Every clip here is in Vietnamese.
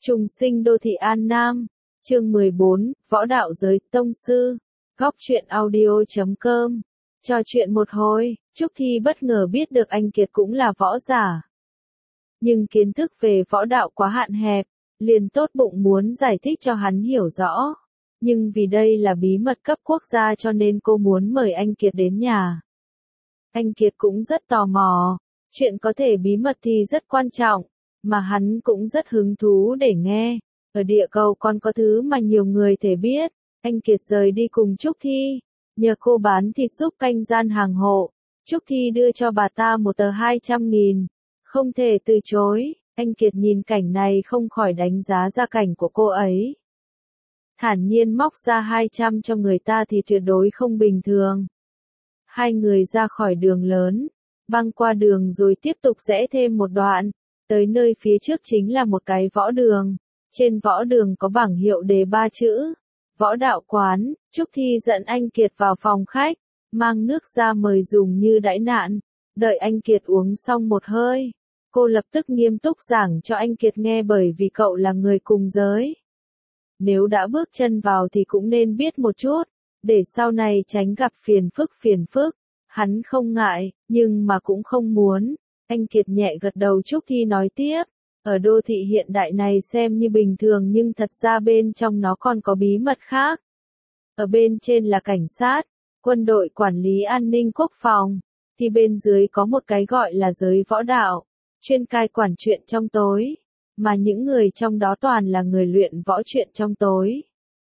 Trùng sinh đô thị An Nam, chương 14, Võ đạo giới tông sư, góc truyện audio.com. Trò chuyện một hồi, Trúc Thi bất ngờ biết được anh Kiệt cũng là võ giả. Nhưng kiến thức về võ đạo quá hạn hẹp, liền tốt bụng muốn giải thích cho hắn hiểu rõ. Nhưng vì đây là bí mật cấp quốc gia cho nên cô muốn mời anh Kiệt đến nhà. Anh Kiệt cũng rất tò mò, chuyện có thể bí mật thì rất quan trọng, mà hắn cũng rất hứng thú để nghe. Ở địa cầu còn có thứ mà nhiều người thể biết. Anh Kiệt rời đi cùng Trúc Thi, nhờ cô bán thịt giúp canh gian hàng hộ. Trúc Thi đưa cho bà ta một tờ 200.000, không thể từ chối. Anh Kiệt nhìn cảnh này không khỏi đánh giá gia cảnh của cô ấy. Thản nhiên móc ra 200 cho người ta thì tuyệt đối không bình thường. Hai người ra khỏi đường lớn, băng qua đường rồi tiếp tục rẽ thêm một đoạn, tới nơi phía trước chính là một cái võ đường. Trên võ đường có bảng hiệu đề 3 chữ, võ đạo quán. Trúc Thi dẫn anh Kiệt vào phòng khách, mang nước ra mời dùng như đãi nạn. Đợi anh Kiệt uống xong một hơi, cô lập tức nghiêm túc giảng cho anh Kiệt nghe bởi vì cậu là người cùng giới. Nếu đã bước chân vào thì cũng nên biết một chút, để sau này tránh gặp phiền phức. Hắn không ngại, nhưng mà cũng không muốn. Anh Kiệt nhẹ gật đầu. Trúc Thi nói tiếp, ở đô thị hiện đại này xem như bình thường nhưng thật ra bên trong nó còn có bí mật khác. Ở bên trên là cảnh sát, quân đội quản lý an ninh quốc phòng, thì bên dưới có một cái gọi là giới võ đạo, chuyên cai quản chuyện trong tối, mà những người trong đó toàn là người luyện võ chuyện trong tối.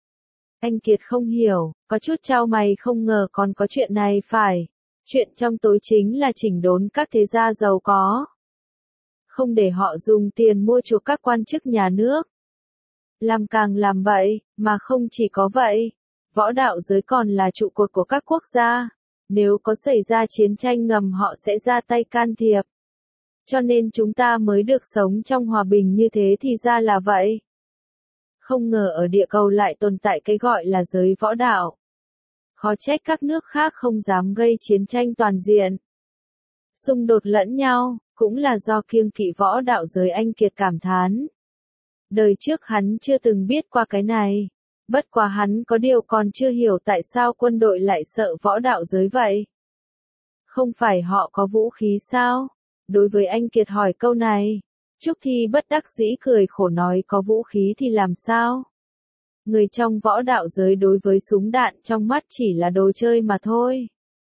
Anh Kiệt không hiểu, có chút chau mày không ngờ còn có chuyện này phải. Chuyện trong tối chính là chỉnh đốn các thế gia giàu có. Không để họ dùng tiền mua chuộc các quan chức nhà nước. Làm càng làm vậy, mà không chỉ có vậy. Võ đạo giới còn là trụ cột của các quốc gia. Nếu có xảy ra chiến tranh ngầm họ sẽ ra tay can thiệp. Cho nên chúng ta mới được sống trong hòa bình như thế thì ra là vậy. Không ngờ ở địa cầu lại tồn tại cái gọi là giới võ đạo. Khó trách các nước khác không dám gây chiến tranh toàn diện. Xung đột lẫn nhau, cũng là do kiêng kỵ võ đạo giới. Anh Kiệt cảm thán. Đời trước hắn chưa từng biết qua cái này. Bất quá hắn có điều còn chưa hiểu tại sao quân đội lại sợ võ đạo giới vậy. Không phải họ có vũ khí sao? Đối với anh Kiệt hỏi câu này, Trúc Thi bất đắc dĩ cười khổ nói có vũ khí thì làm sao? Người trong võ đạo giới đối với súng đạn trong mắt chỉ là đồ chơi mà thôi.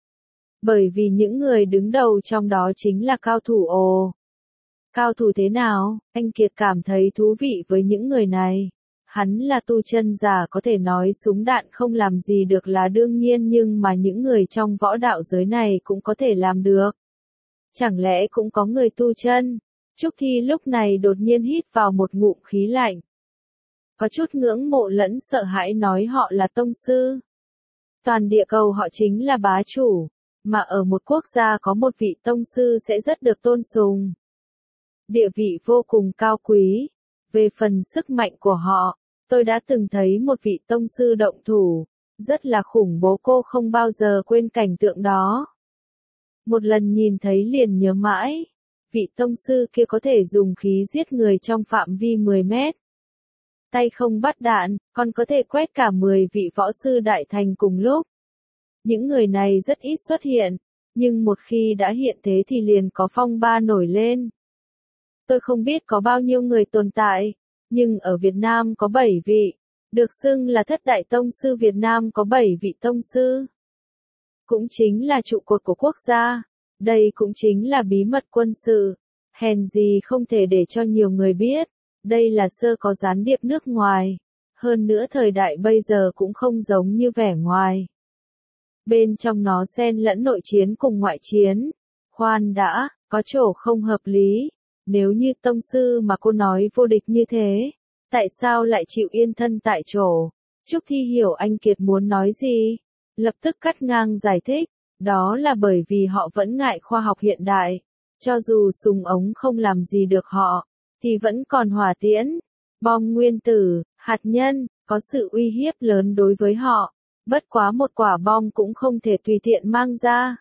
Bởi vì những người đứng đầu trong đó chính là cao thủ. Ồ, cao thủ thế nào? Anh Kiệt cảm thấy thú vị với những người này. Hắn là tu chân giả có thể nói súng đạn không làm gì được là đương nhiên nhưng mà những người trong võ đạo giới này cũng có thể làm được. Chẳng lẽ cũng có người tu chân? Trúc Thi lúc này đột nhiên hít vào một ngụm khí lạnh. Có chút ngưỡng mộ lẫn sợ hãi nói họ là tông sư. Toàn địa cầu họ chính là bá chủ, mà ở một quốc gia có một vị tông sư sẽ rất được tôn sùng. Địa vị vô cùng cao quý. Về phần sức mạnh của họ, tôi đã từng thấy một vị tông sư động thủ, rất là khủng bố, cô không bao giờ quên cảnh tượng đó. Một lần nhìn thấy liền nhớ mãi, vị tông sư kia có thể dùng khí giết người trong phạm vi 10 mét. Tay không bắt đạn, còn có thể quét cả 10 vị võ sư đại thành cùng lúc. Những người này rất ít xuất hiện, nhưng một khi đã hiện thế thì liền có phong ba nổi lên. Tôi không biết có bao nhiêu người tồn tại, nhưng ở Việt Nam có 7 vị, được xưng là thất đại tông sư. Việt Nam có 7 vị tông sư. Cũng chính là trụ cột của quốc gia. Đây cũng chính là bí mật quân sự. Hèn gì không thể để cho nhiều người biết. Đây là sơ có gián điệp nước ngoài. Hơn nữa thời đại bây giờ cũng không giống như vẻ ngoài. Bên trong nó xen lẫn nội chiến cùng ngoại chiến. Khoan đã, có chỗ không hợp lý. Nếu như tông sư mà cô nói vô địch như thế, tại sao lại chịu yên thân tại chỗ? Trúc Thi hiểu anh Kiệt muốn nói gì, lập tức cắt ngang giải thích, đó là bởi vì họ vẫn ngại khoa học hiện đại, cho dù súng ống không làm gì được họ, thì vẫn còn hỏa tiễn, bom nguyên tử, hạt nhân, có sự uy hiếp lớn đối với họ, bất quá một quả bom cũng không thể tùy tiện mang ra.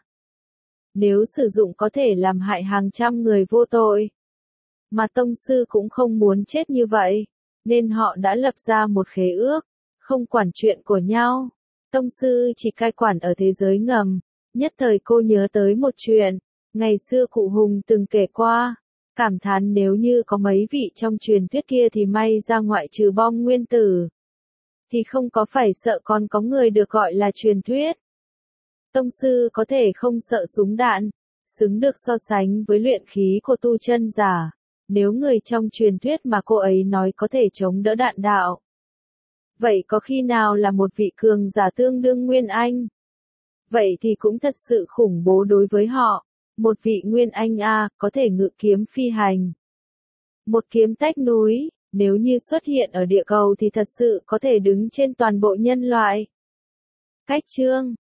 Nếu sử dụng có thể làm hại hàng trăm người vô tội. Mà tông sư cũng không muốn chết như vậy. nên họ đã lập ra một khế ước, không quản chuyện của nhau. Tông sư chỉ cai quản ở thế giới ngầm. Nhất thời cô nhớ tới một chuyện, ngày xưa cụ Hùng từng kể qua, cảm thán nếu như có mấy vị trong truyền thuyết kia thì may ra ngoại trừ bom nguyên tử, thì không có phải sợ còn có người được gọi là truyền thuyết. Tông sư có thể không sợ súng đạn, xứng được so sánh với luyện khí của tu chân giả, nếu người trong truyền thuyết mà cô ấy nói có thể chống đỡ đạn đạo. Vậy có khi nào là một vị cường giả tương đương Nguyên Anh? Vậy thì cũng thật sự khủng bố đối với họ. Một vị Nguyên Anh có thể ngự kiếm phi hành. Một kiếm tách núi, nếu như xuất hiện ở địa cầu thì thật sự có thể đứng trên toàn bộ nhân loại. Cách chương